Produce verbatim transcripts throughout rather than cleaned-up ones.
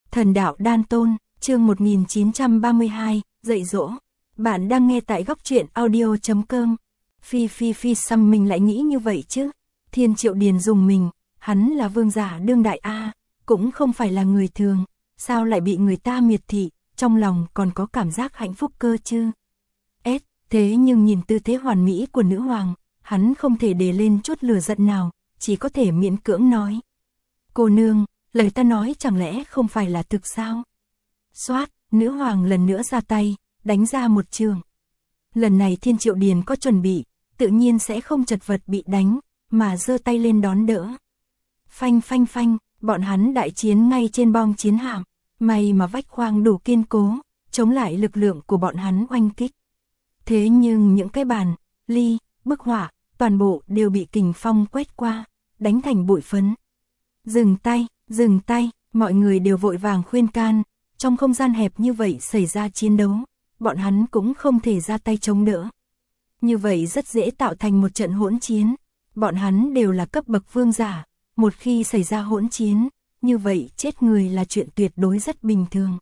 Thần đạo đan tôn, chương một nghìn chín trăm ba mươi hai, dạy dỗ. Bạn đang nghe tại góc truyện audio chấm com. Phi phi phi xăm mình lại nghĩ như vậy chứ. Thiên Triệu Điền dùng mình, hắn là vương giả đương đại A, cũng không phải là người thường, sao lại bị người ta miệt thị, trong lòng còn có cảm giác hạnh phúc cơ chứ. S, thế nhưng nhìn tư thế hoàn mỹ của nữ hoàng, hắn không thể để lên chút lửa giận nào, chỉ có thể miễn cưỡng nói. Cô nương, lời ta nói chẳng lẽ không phải là thực sao? Xoát, nữ hoàng lần nữa ra tay, đánh ra một trường. Lần này Thiên Triệu Điền có chuẩn bị, tự nhiên sẽ không chật vật bị đánh, mà giơ tay lên đón đỡ. Phanh phanh phanh, bọn hắn đại chiến ngay trên bong chiến hạm, may mà vách khoang đủ kiên cố, chống lại lực lượng của bọn hắn oanh kích. Thế nhưng những cái bàn, ly, bức họa, toàn bộ đều bị kình phong quét qua, đánh thành bụi phấn. Dừng tay, dừng tay, mọi người đều vội vàng khuyên can, trong không gian hẹp như vậy xảy ra chiến đấu, bọn hắn cũng không thể ra tay chống đỡ. Như vậy rất dễ tạo thành một trận hỗn chiến, bọn hắn đều là cấp bậc vương giả, một khi xảy ra hỗn chiến, như vậy chết người là chuyện tuyệt đối rất bình thường.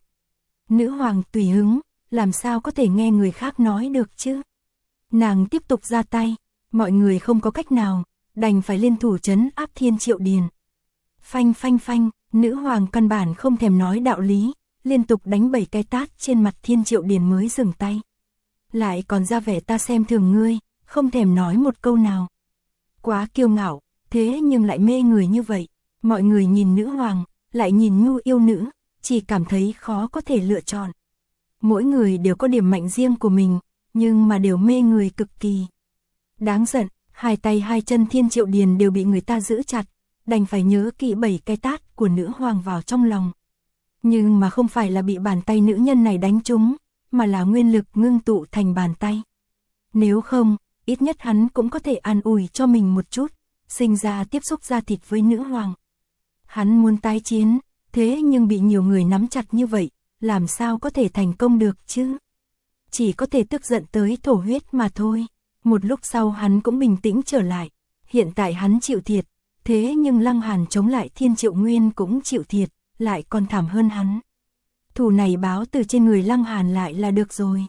Nữ hoàng tùy hứng, làm sao có thể nghe người khác nói được chứ? Nàng tiếp tục ra tay, mọi người không có cách nào, đành phải liên thủ trấn áp Thiên Triệu Điền. Phanh phanh phanh, nữ hoàng căn bản không thèm nói đạo lý, liên tục đánh bảy cái tát trên mặt Thiên Triệu Điền mới dừng tay. Lại còn ra vẻ ta xem thường ngươi, không thèm nói một câu nào. Quá kiêu ngạo, thế nhưng lại mê người như vậy, mọi người nhìn nữ hoàng, lại nhìn nhu yêu nữ, chỉ cảm thấy khó có thể lựa chọn. Mỗi người đều có điểm mạnh riêng của mình, nhưng mà đều mê người cực kỳ. Đáng giận, hai tay hai chân Thiên Triệu Điền đều bị người ta giữ chặt, đành phải nhớ kỹ bảy cái tát của nữ hoàng vào trong lòng. Nhưng mà không phải là bị bàn tay nữ nhân này đánh trúng, mà là nguyên lực ngưng tụ thành bàn tay. Nếu không, ít nhất hắn cũng có thể an ủi cho mình một chút, sinh ra tiếp xúc da thịt với nữ hoàng. Hắn muốn tái chiến, thế nhưng bị nhiều người nắm chặt như vậy, làm sao có thể thành công được chứ? Chỉ có thể tức giận tới thổ huyết mà thôi. Một lúc sau hắn cũng bình tĩnh trở lại, hiện tại hắn chịu thiệt, thế nhưng Lăng Hàn chống lại Thiên Triệu Nguyên cũng chịu thiệt, lại còn thảm hơn hắn. Thù này báo từ trên người Lăng Hàn lại là được rồi.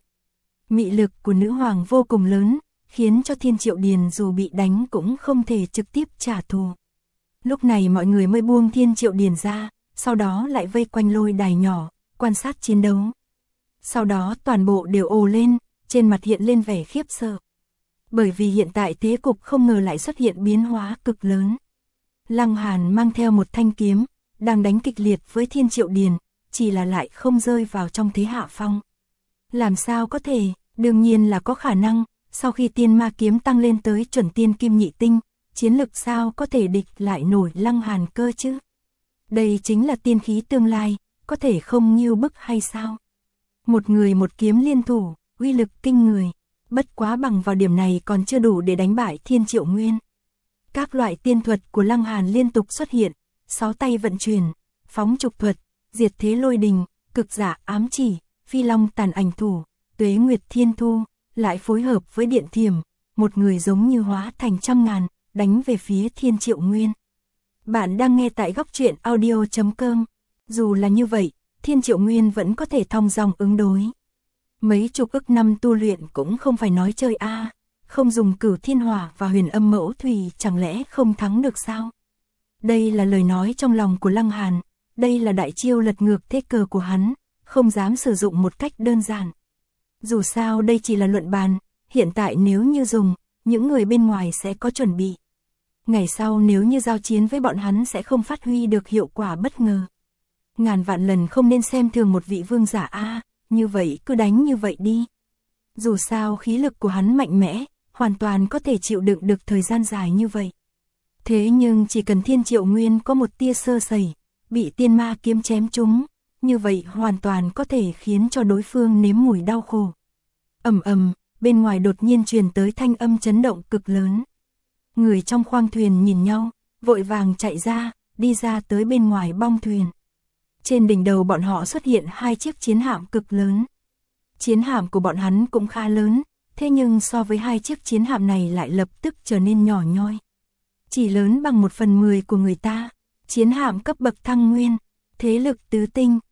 Mị lực của nữ hoàng vô cùng lớn, khiến cho Thiên Triệu Điền dù bị đánh cũng không thể trực tiếp trả thù. Lúc này mọi người mới buông Thiên Triệu Điền ra, sau đó lại vây quanh lôi đài nhỏ, quan sát chiến đấu. Sau đó toàn bộ đều ồ lên, trên mặt hiện lên vẻ khiếp sợ. Bởi vì hiện tại thế cục không ngờ lại xuất hiện biến hóa cực lớn. Lăng Hàn mang theo một thanh kiếm, đang đánh kịch liệt với Thiên Triệu Điền, chỉ là lại không rơi vào trong thế hạ phong. Làm sao có thể, đương nhiên là có khả năng, sau khi tiên ma kiếm tăng lên tới chuẩn tiên kim nhị tinh, chiến lực sao có thể địch lại nổi Lăng Hàn cơ chứ? Đây chính là tiên khí tương lai, có thể không nghêu bức hay sao? Một người một kiếm liên thủ, uy lực kinh người, bất quá bằng vào điểm này còn chưa đủ để đánh bại Thiên Triệu Nguyên. Các loại tiên thuật của Lăng Hàn liên tục xuất hiện, sáu tay vận chuyển, phóng trục thuật, diệt thế lôi đình, cực giả ám chỉ, phi long tàn ảnh thủ, tuế nguyệt thiên thu, lại phối hợp với điện thiểm, một người giống như hóa thành trăm ngàn, đánh về phía Thiên Triệu Nguyên. Bạn đang nghe tại góc truyện audio chấm com. Dù là như vậy, Thiên Triệu Nguyên vẫn có thể thong dong ứng đối. Mấy chục ức năm tu luyện cũng không phải nói chơi a, à, không dùng Cửu Thiên Hỏa và Huyền Âm Mẫu Thủy chẳng lẽ không thắng được sao? Đây là lời nói trong lòng của Lăng Hàn, đây là đại chiêu lật ngược thế cờ của hắn, không dám sử dụng một cách đơn giản. Dù sao đây chỉ là luận bàn, hiện tại nếu như dùng, những người bên ngoài sẽ có chuẩn bị. Ngày sau nếu như giao chiến với bọn hắn sẽ không phát huy được hiệu quả bất ngờ. Ngàn vạn lần không nên xem thường một vị vương giả a, à, như vậy cứ đánh như vậy đi. Dù sao khí lực của hắn mạnh mẽ, hoàn toàn có thể chịu đựng được thời gian dài như vậy. Thế nhưng chỉ cần Thiên Triệu Nguyên có một tia sơ sẩy, bị tiên ma kiếm chém trúng, như vậy hoàn toàn có thể khiến cho đối phương nếm mùi đau khổ. Ầm ầm, bên ngoài đột nhiên truyền tới thanh âm chấn động cực lớn. Người trong khoang thuyền nhìn nhau, vội vàng chạy ra, đi ra tới bên ngoài bong thuyền. Trên đỉnh đầu bọn họ xuất hiện hai chiếc chiến hạm cực lớn. Chiến hạm của bọn hắn cũng khá lớn, thế nhưng so với hai chiếc chiến hạm này lại lập tức trở nên nhỏ nhoi. Chỉ lớn bằng một phần mười của người ta, chiến hạm cấp bậc thăng nguyên, thế lực tứ tinh,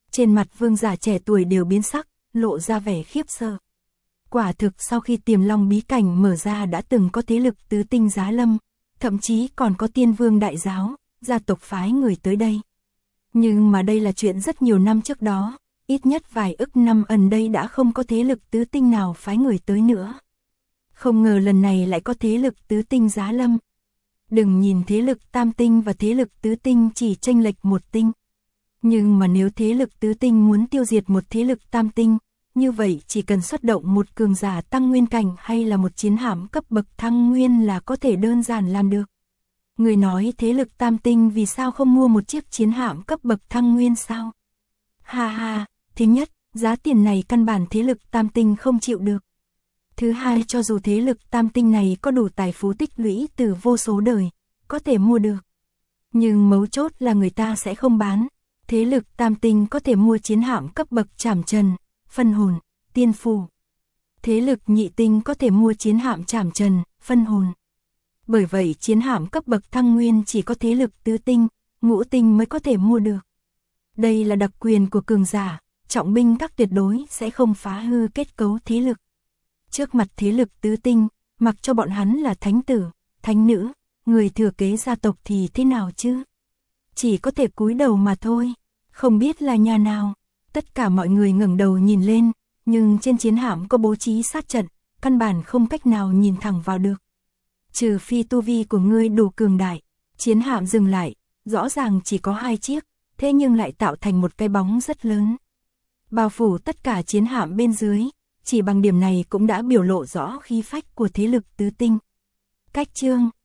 Trên mặt vương giả trẻ tuổi đều biến sắc, lộ ra vẻ khiếp sợ. Quả thực sau khi Tiềm Long bí cảnh mở ra đã từng có thế lực tứ tinh giá lâm, thậm chí còn có Tiên Vương đại giáo, gia tộc phái người tới đây. Nhưng mà đây là chuyện rất nhiều năm trước đó, ít nhất vài ức năm ẩn đây đã không có thế lực tứ tinh nào phái người tới nữa. Không ngờ lần này lại có thế lực tứ tinh giá lâm. Đừng nhìn thế lực tam tinh và thế lực tứ tinh chỉ chênh lệch một tinh. Nhưng mà nếu thế lực tứ tinh muốn tiêu diệt một thế lực tam tinh, như vậy chỉ cần xuất động một cường giả tăng nguyên cảnh hay là một chiến hạm cấp bậc thăng nguyên là có thể đơn giản làm được. Người nói thế lực tam tinh vì sao không mua một chiếc chiến hạm cấp bậc thăng nguyên sao? Ha ha, thứ nhất, giá tiền này căn bản thế lực tam tinh không chịu được. Thứ hai, cho dù thế lực tam tinh này có đủ tài phú tích lũy từ vô số đời, có thể mua được. Nhưng mấu chốt là người ta sẽ không bán. Thế lực tam tinh có thể mua chiến hạm cấp bậc trảm trần, phân hồn, tiên phù. Thế lực nhị tinh có thể mua chiến hạm trảm trần, phân hồn. Bởi vậy chiến hạm cấp bậc thăng nguyên chỉ có thế lực tứ tinh, ngũ tinh mới có thể mua được. Đây là đặc quyền của cường giả, trọng binh các tuyệt đối sẽ không phá hư kết cấu thế lực. Trước mặt thế lực tứ tinh, mặc cho bọn hắn là thánh tử, thánh nữ, người thừa kế gia tộc thì thế nào chứ? Chỉ có thể cúi đầu mà thôi, không biết là nhà nào. Tất cả mọi người ngẩng đầu nhìn lên, nhưng trên chiến hạm có bố trí sát trận, căn bản không cách nào nhìn thẳng vào được. Trừ phi tu vi của ngươi đủ cường đại. Chiến hạm dừng lại, rõ ràng chỉ có hai chiếc, thế nhưng lại tạo thành một cái bóng rất lớn. Bao phủ tất cả chiến hạm bên dưới, chỉ bằng điểm này cũng đã biểu lộ rõ khí phách của thế lực tứ tinh. Cách chương